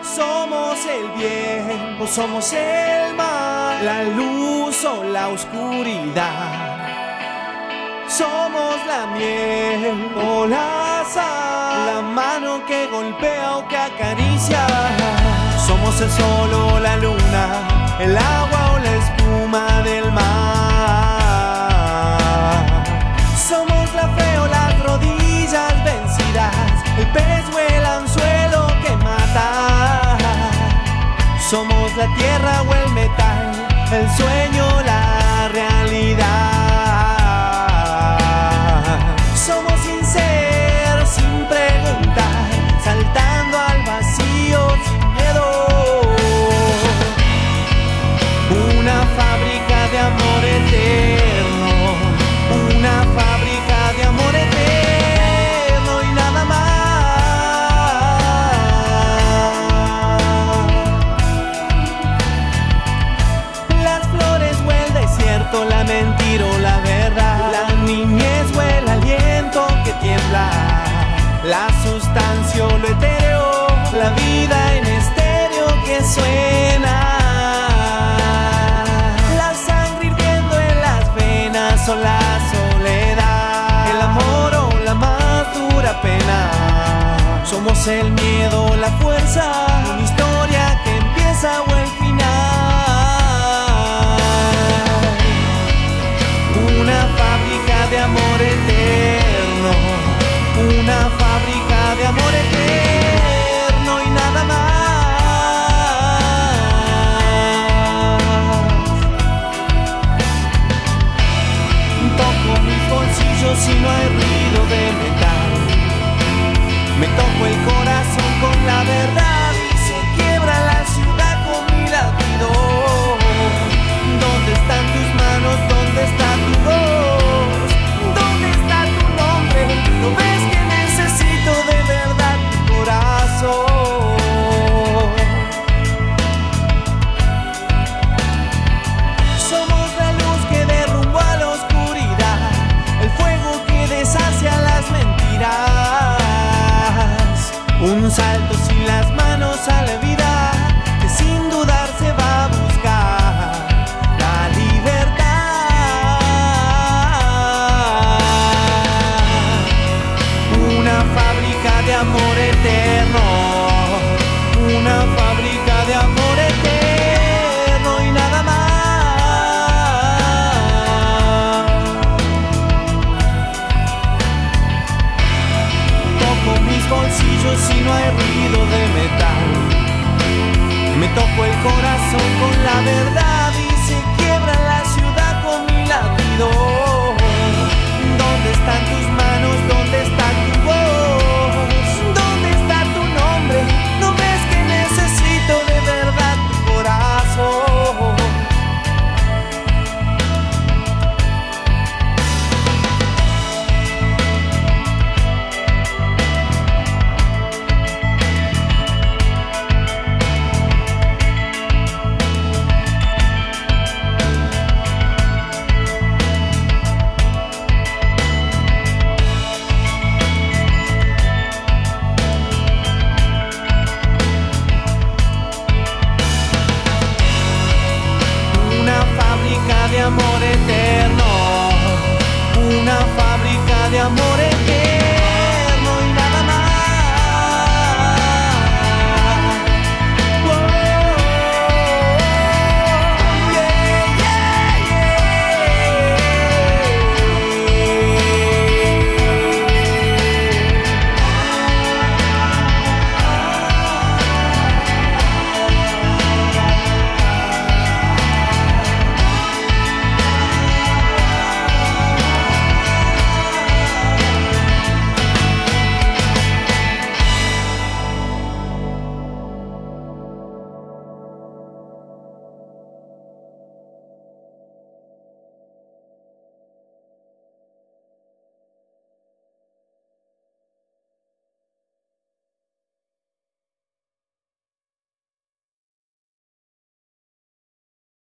Somos el bien o somos el mal, la luz o la oscuridad. Somos la miel o la sal, la mano que golpea o que acaricia. Somos el sol o la luna, el agua o la espuma del mar. Somos la fe o las rodillas vencidas, el pez o el anzuelo que mata. Somos la tierra o el metal, el sueño o la realidad. Somos sin ser, sin preguntar, saltando al vacío sin miedo. Una fábrica de amor eterno, una fábrica de amor eterno y nada más. Las flores o el desierto, la mentira o la verdad, la niñez o el aliento que tiembla, la sustancia o lo etéreo, la vida en estéreo que suena, la sangre hirviendo en las venas o la soledad, el amor o la más dura pena. Somos el miedo o la fuerza, una historia que empieza o el final. Una fábrica de amor eterno, una fábrica de amor eterno y nada más. Toco mis bolsillos y no hay ruido de metal. Me toco el corazón con la verdad y se quiebra la ciudad con mi latido. ¿Dónde están tus manos? ¿Dónde está tu voz? ¿Dónde está tu nombre? ¿No ves que necesito de verdad tu corazón? Somos la luz que derrumba a la oscuridad, el fuego que deshace a las mentiras. Un salto sin las manos a la vida, que sin dudar se va a buscar la libertad. Una fábrica de amor